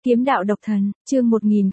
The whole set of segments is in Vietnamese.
Kiếm đạo độc thần, chương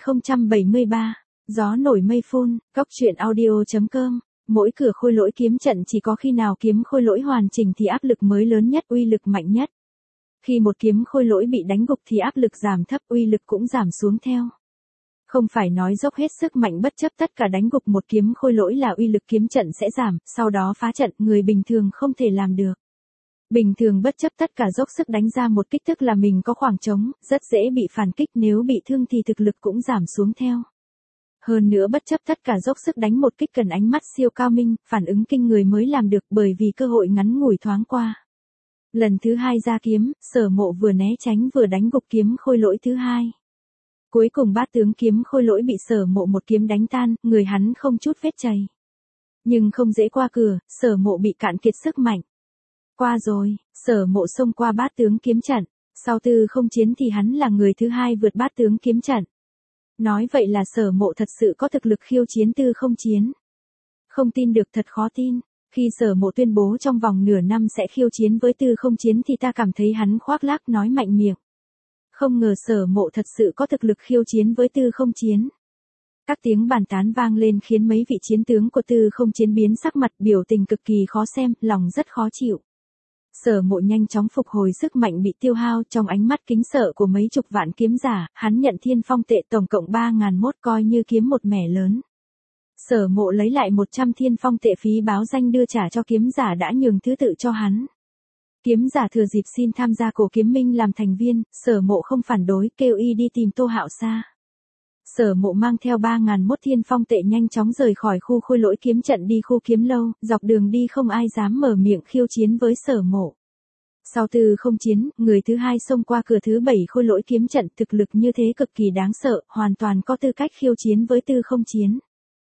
1073, gió nổi mây phun, góc truyện audio.com. Mỗi cửa khôi lỗi kiếm trận chỉ có khi nào kiếm khôi lỗi hoàn chỉnh thì áp lực mới lớn nhất, uy lực mạnh nhất. Khi một kiếm khôi lỗi bị đánh gục thì áp lực giảm thấp, uy lực cũng giảm xuống theo. Không phải nói dốc hết sức mạnh bất chấp tất cả đánh gục một kiếm khôi lỗi là uy lực kiếm trận sẽ giảm, sau đó phá trận, người bình thường không thể làm được. Bình thường bất chấp tất cả dốc sức đánh ra một kích tức là mình có khoảng trống, rất dễ bị phản kích, nếu bị thương thì thực lực cũng giảm xuống theo. Hơn nữa bất chấp tất cả dốc sức đánh một kích cần ánh mắt siêu cao minh, phản ứng kinh người mới làm được, bởi vì cơ hội ngắn ngủi thoáng qua. Lần thứ hai ra kiếm, Sở Mộ vừa né tránh vừa đánh gục kiếm khôi lỗi thứ hai. Cuối cùng bát tướng kiếm khôi lỗi bị Sở Mộ một kiếm đánh tan, người hắn không chút vết chày. Nhưng không dễ qua cửa, Sở Mộ bị cạn kiệt sức mạnh. Qua rồi, Sở Mộ xông qua bát tướng kiếm trận, sau tư không chiến thì hắn là người thứ hai vượt bát tướng kiếm trận. Nói vậy là Sở Mộ thật sự có thực lực khiêu chiến tư không chiến. Không tin được, thật khó tin. Khi Sở Mộ tuyên bố trong vòng nửa năm sẽ khiêu chiến với tư không chiến thì ta cảm thấy hắn khoác lác nói mạnh miệng. Không ngờ Sở Mộ thật sự có thực lực khiêu chiến với tư không chiến. Các tiếng bàn tán vang lên khiến mấy vị chiến tướng của tư không chiến biến sắc mặt, biểu tình cực kỳ khó xem, lòng rất khó chịu. Sở Mộ nhanh chóng phục hồi sức mạnh bị tiêu hao, trong ánh mắt kính sợ của mấy chục vạn kiếm giả, hắn nhận thiên phong tệ tổng cộng 3.001, coi như kiếm một mẻ lớn. Sở Mộ lấy lại 100 thiên phong tệ phí báo danh đưa trả cho kiếm giả đã nhường thứ tự cho hắn. Kiếm giả thừa dịp xin tham gia Cổ Kiếm Minh làm thành viên, Sở Mộ không phản đối, kêu y đi tìm Tô Hạo Sa. Sở Mộ mang theo 3.001 thiên phong tệ nhanh chóng rời khỏi khu khôi lỗi kiếm trận đi khu kiếm lâu, dọc đường đi không ai dám mở miệng khiêu chiến với Sở Mộ. Sau tư không chiến, người thứ hai xông qua cửa thứ 7 khôi lỗi kiếm trận, thực lực như thế cực kỳ đáng sợ, hoàn toàn có tư cách khiêu chiến với tư không chiến.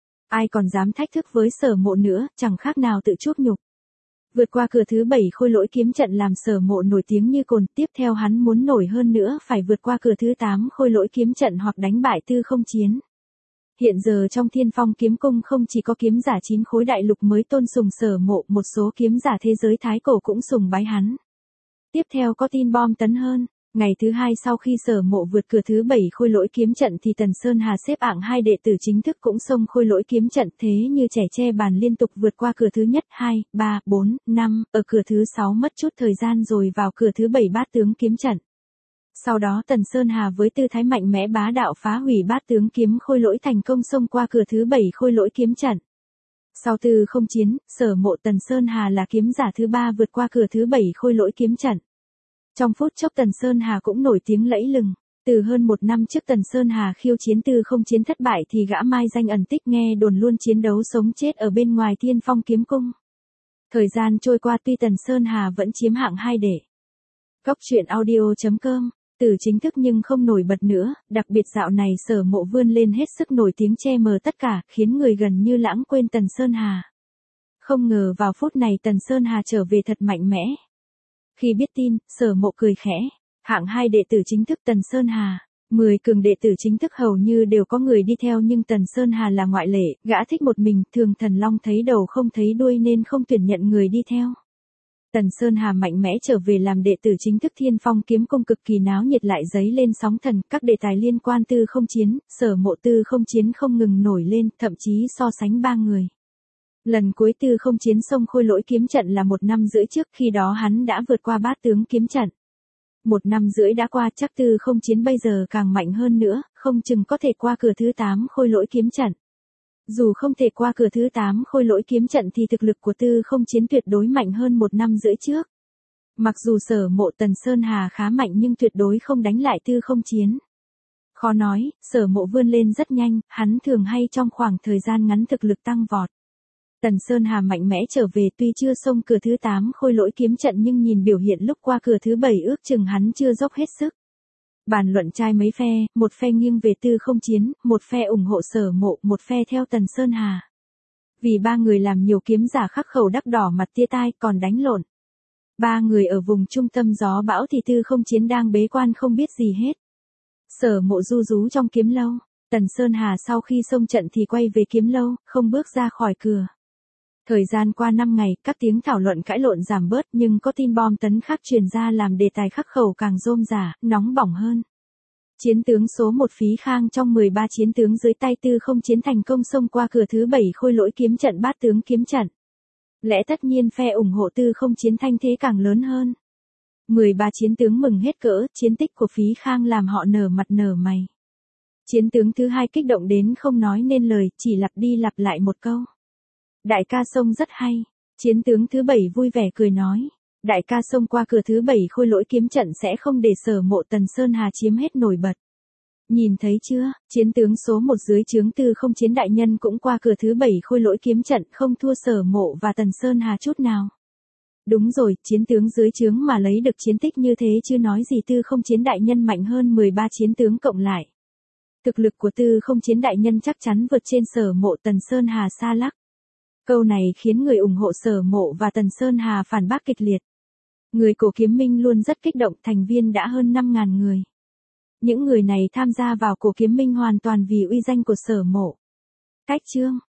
Ai còn dám thách thức với Sở Mộ nữa, chẳng khác nào tự chuốc nhục. Vượt qua cửa thứ 7 khôi lỗi kiếm trận làm Sở Mộ nổi tiếng như cồn, tiếp theo hắn muốn nổi hơn nữa phải vượt qua cửa thứ 8 khôi lỗi kiếm trận hoặc đánh bại tư không chiến. Hiện giờ trong Thiên Phong kiếm cung không chỉ có kiếm giả 9 khối đại lục mới tôn sùng Sở Mộ, một số kiếm giả thế giới thái cổ cũng sùng bái hắn. Tiếp theo có tin bom tấn hơn. Ngày thứ hai sau khi Sở Mộ vượt cửa thứ 7 khôi lỗi kiếm trận thì Tần Sơn Hà xếp hạng 2 đệ tử chính thức cũng xông khôi lỗi kiếm trận, thế như trẻ che bàn liên tục vượt qua cửa thứ nhất, 2, 3, 4, 5, ở cửa thứ 6 mất chút thời gian rồi vào cửa thứ 7 bát tướng kiếm trận. Sau đó Tần Sơn Hà với tư thái mạnh mẽ bá đạo phá hủy bát tướng kiếm khôi lỗi, thành công xông qua cửa thứ 7 khôi lỗi kiếm trận. Sau tư không chiến, Sở Mộ Tần Sơn Hà là kiếm giả thứ 3 vượt qua cửa thứ 7 khôi lỗi kiếm trận. Trong phút chốc Tần Sơn Hà cũng nổi tiếng lẫy lừng. Từ hơn một năm trước Tần Sơn Hà khiêu chiến tư không chiến thất bại thì gã mai danh ẩn tích, nghe đồn luôn chiến đấu sống chết ở bên ngoài Thiên Phong kiếm cung. Thời gian trôi qua tuy Tần Sơn Hà vẫn chiếm hạng 2 đệ. Góc truyện audio.com, từ chính thức nhưng không nổi bật nữa, đặc biệt dạo này Sở Mộ vươn lên hết sức nổi tiếng che mờ tất cả, khiến người gần như lãng quên Tần Sơn Hà. Không ngờ vào phút này Tần Sơn Hà trở về thật mạnh mẽ. Khi biết tin, Sở Mộ cười khẽ. Hạng 2 đệ tử chính thức Tần Sơn Hà. 10 cường đệ tử chính thức hầu như đều có người đi theo, nhưng Tần Sơn Hà là ngoại lệ, gã thích một mình, thường thần long thấy đầu không thấy đuôi nên không tuyển nhận người đi theo. Tần Sơn Hà mạnh mẽ trở về làm đệ tử chính thức Thiên Phong kiếm cung, cực kỳ náo nhiệt, lại dấy lên sóng thần, các đề tài liên quan tư không chiến, Sở Mộ tư không chiến không ngừng nổi lên, thậm chí so sánh 3 người. Lần cuối tư không chiến xông khôi lỗi kiếm trận là 1 năm rưỡi trước, khi đó hắn đã vượt qua bát tướng kiếm trận. 1 năm rưỡi đã qua, chắc tư không chiến bây giờ càng mạnh hơn nữa, không chừng có thể qua cửa thứ 8 khôi lỗi kiếm trận. Dù không thể qua cửa thứ 8 khôi lỗi kiếm trận thì thực lực của tư không chiến tuyệt đối mạnh hơn 1 năm rưỡi trước. Mặc dù Sở Mộ Tần Sơn Hà khá mạnh nhưng tuyệt đối không đánh lại tư không chiến. Khó nói, Sở Mộ vươn lên rất nhanh, hắn thường hay trong khoảng thời gian ngắn thực lực tăng vọt. Tần Sơn Hà mạnh mẽ trở về, tuy chưa xông cửa thứ 8 khôi lỗi kiếm trận nhưng nhìn biểu hiện lúc qua cửa thứ 7 ước chừng hắn chưa dốc hết sức. Bàn luận trai mấy phe, một phe nghiêng về tư không chiến, một phe ủng hộ Sở Mộ, một phe theo Tần Sơn Hà. Vì 3 người làm nhiều kiếm giả khắc khẩu đắc đỏ mặt tia tai, còn đánh lộn. 3 người ở vùng trung tâm gió bão thì tư không chiến đang bế quan không biết gì hết. Sở Mộ ru rú trong kiếm lâu. Tần Sơn Hà sau khi xông trận thì quay về kiếm lâu, không bước ra khỏi cửa. Thời gian qua 5 ngày, các tiếng thảo luận cãi lộn giảm bớt, nhưng có tin bom tấn khác truyền ra làm đề tài khắc khẩu càng rôm rả, nóng bỏng hơn. Chiến tướng số 1 Phí Khang trong 13 chiến tướng dưới tay Tư Không Chiến thành công xông qua cửa thứ 7 khôi lỗi kiếm trận bát tướng kiếm trận. Lẽ tất nhiên phe ủng hộ Tư Không Chiến thanh thế càng lớn hơn. 13 chiến tướng mừng hết cỡ, chiến tích của Phí Khang làm họ nở mặt nở mày. Chiến tướng thứ 2 kích động đến không nói nên lời, chỉ lặp đi lặp lại một câu. Đại ca xông rất hay. Chiến tướng thứ 7 vui vẻ cười nói. Đại ca xông qua cửa thứ 7 khôi lỗi kiếm trận sẽ không để Sở Mộ Tần Sơn Hà chiếm hết nổi bật. Nhìn thấy chưa, chiến tướng số 1 dưới trướng Tư Không Chiến đại nhân cũng qua cửa thứ 7 khôi lỗi kiếm trận không thua Sở Mộ và Tần Sơn Hà chút nào. Đúng rồi, chiến tướng dưới trướng mà lấy được chiến tích như thế chứ nói gì Tư Không Chiến đại nhân mạnh hơn 13 chiến tướng cộng lại. Thực lực của Tư Không Chiến đại nhân chắc chắn vượt trên Sở Mộ Tần Sơn Hà xa lắc. Câu này khiến người ủng hộ Sở Mộ và Tần Sơn Hà phản bác kịch liệt. Người Cổ Kiếm Minh luôn rất kích động, thành viên đã hơn 5.000 người. Những người này tham gia vào Cổ Kiếm Minh hoàn toàn vì uy danh của Sở Mộ. Cách chương